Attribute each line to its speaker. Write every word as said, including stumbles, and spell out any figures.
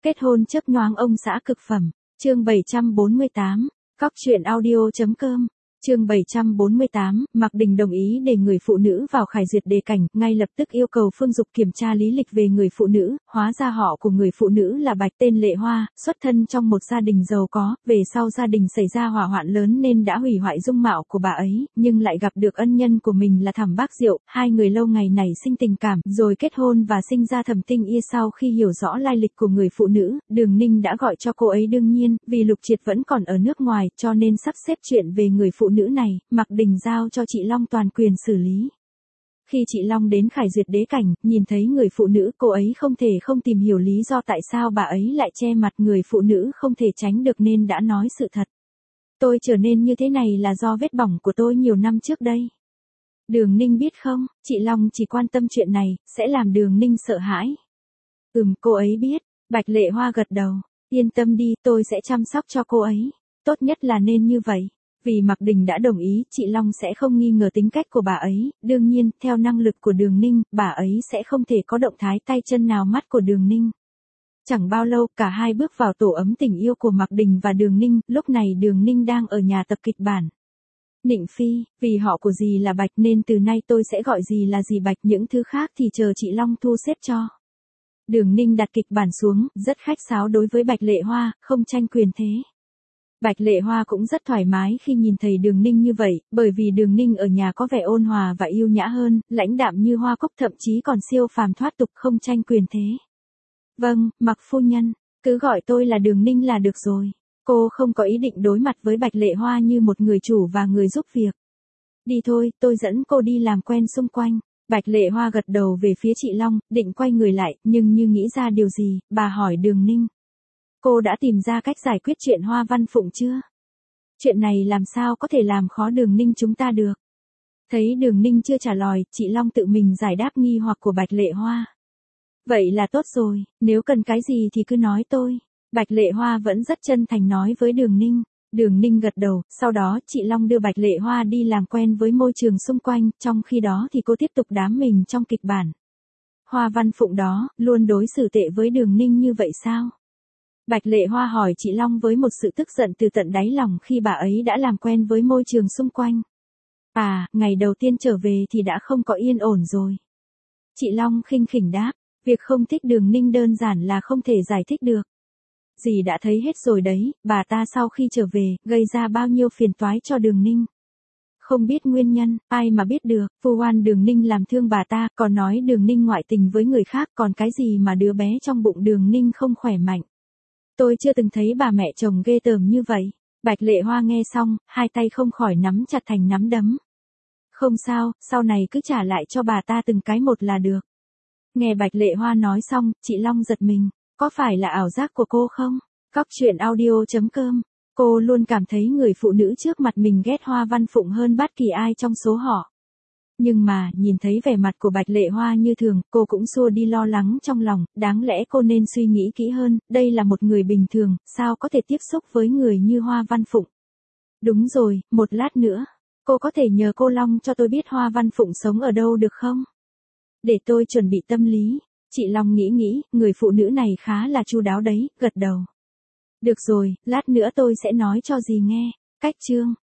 Speaker 1: Kết hôn chớp nhoáng ông xã cực phẩm. Chương bảy trăm bốn mươi tám. Cóc truyện audio.com. Chương bảy trăm bốn mươi tám, Mạc Đình đồng ý để người phụ nữ vào khải duyệt đề cảnh, ngay lập tức yêu cầu Phương Dục kiểm tra lý lịch về người phụ nữ, hóa ra họ của người phụ nữ là Bạch tên Lệ Hoa, xuất thân trong một gia đình giàu có, về sau gia đình xảy ra hỏa hoạn lớn nên đã hủy hoại dung mạo của bà ấy, nhưng lại gặp được ân nhân của mình là Thẩm Bác Diệu, hai người lâu ngày nảy sinh tình cảm, rồi kết hôn và sinh ra Thẩm Tinh Y. Sau khi hiểu rõ lai lịch của người phụ nữ, Đường Ninh đã gọi cho cô ấy đương nhiên, vì Lục Triệt vẫn còn ở nước ngoài, cho nên sắp xếp chuyện về người phụ nữ này, Mạc Đình giao cho chị Long toàn quyền xử lý. Khi chị Long đến khải duyệt đế cảnh, nhìn thấy người phụ nữ, cô ấy không thể không tìm hiểu lý do tại sao bà ấy lại che mặt. Người phụ nữ không thể tránh được nên đã nói sự thật. Tôi trở nên như thế này là do vết bỏng của tôi nhiều năm trước đây. Đường Ninh biết không, chị Long chỉ quan tâm chuyện này, sẽ làm Đường Ninh sợ hãi. Ừm, cô ấy biết. Bạch Lệ Hoa gật đầu. Yên tâm đi, tôi sẽ chăm sóc cho cô ấy. Tốt nhất là nên như vậy. Vì Mạc Đình đã đồng ý, chị Long sẽ không nghi ngờ tính cách của bà ấy, đương nhiên, theo năng lực của Đường Ninh, bà ấy sẽ không thể có động thái tay chân nào mắt của Đường Ninh. Chẳng bao lâu, cả hai bước vào tổ ấm tình yêu của Mạc Đình và Đường Ninh, lúc này Đường Ninh đang ở nhà tập kịch bản. Nịnh Phi, vì họ của dì là Bạch nên từ nay tôi sẽ gọi dì là dì Bạch, những thứ khác thì chờ chị Long thu xếp cho. Đường Ninh đặt kịch bản xuống, rất khách sáo đối với Bạch Lệ Hoa, không tranh quyền thế. Bạch Lệ Hoa cũng rất thoải mái khi nhìn thấy Đường Ninh như vậy, bởi vì Đường Ninh ở nhà có vẻ ôn hòa và yêu nhã hơn, lãnh đạm như hoa cúc, thậm chí còn siêu phàm thoát tục, không tranh quyền thế. Vâng, Mạc phu nhân, cứ gọi tôi là Đường Ninh là được rồi. Cô không có ý định đối mặt với Bạch Lệ Hoa như một người chủ và người giúp việc. Đi thôi, tôi dẫn cô đi làm quen xung quanh. Bạch Lệ Hoa gật đầu về phía chị Long, định quay người lại, nhưng như nghĩ ra điều gì, bà hỏi Đường Ninh. Cô đã tìm ra cách giải quyết chuyện Hoa Văn Phụng chưa? Chuyện này làm sao có thể làm khó Đường Ninh chúng ta được? Thấy Đường Ninh chưa trả lời, chị Long tự mình giải đáp nghi hoặc của Bạch Lệ Hoa. Vậy là tốt rồi, nếu cần cái gì thì cứ nói tôi. Bạch Lệ Hoa vẫn rất chân thành nói với Đường Ninh. Đường Ninh gật đầu, sau đó chị Long đưa Bạch Lệ Hoa đi làm quen với môi trường xung quanh, trong khi đó thì cô tiếp tục đám mình trong kịch bản. Hoa Văn Phụng đó, luôn đối xử tệ với Đường Ninh như vậy sao? Bạch Lệ Hoa hỏi chị Long với một sự tức giận từ tận đáy lòng khi bà ấy đã làm quen với môi trường xung quanh. À, ngày đầu tiên trở về thì đã không có yên ổn rồi. Chị Long khinh khỉnh đáp, việc không thích Đường Ninh đơn giản là không thể giải thích được. Dì đã thấy hết rồi đấy, bà ta sau khi trở về, gây ra bao nhiêu phiền toái cho Đường Ninh. Không biết nguyên nhân, ai mà biết được, vu oan Đường Ninh làm thương bà ta, còn nói Đường Ninh ngoại tình với người khác, còn cái gì mà đứa bé trong bụng Đường Ninh không khỏe mạnh. Tôi chưa từng thấy bà mẹ chồng ghê tởm như vậy. Bạch Lệ Hoa nghe xong, hai tay không khỏi nắm chặt thành nắm đấm. Không sao, sau này cứ trả lại cho bà ta từng cái một là được. Nghe Bạch Lệ Hoa nói xong, chị Long giật mình. Có phải là ảo giác của cô không? Cóc truyện audio.com. Cô luôn cảm thấy người phụ nữ trước mặt mình ghét Hoa Văn Phụng hơn bất kỳ ai trong số họ. Nhưng mà, nhìn thấy vẻ mặt của Bạch Lệ Hoa như thường, cô cũng xua đi lo lắng trong lòng, đáng lẽ cô nên suy nghĩ kỹ hơn, đây là một người bình thường, sao có thể tiếp xúc với người như Hoa Văn Phụng. Đúng rồi, một lát nữa, cô có thể nhờ cô Long cho tôi biết Hoa Văn Phụng sống ở đâu được không? Để tôi chuẩn bị tâm lý. Chị Long nghĩ nghĩ, người phụ nữ này khá là chu đáo đấy, gật đầu. Được rồi, lát nữa tôi sẽ nói cho dì nghe. Cách chương.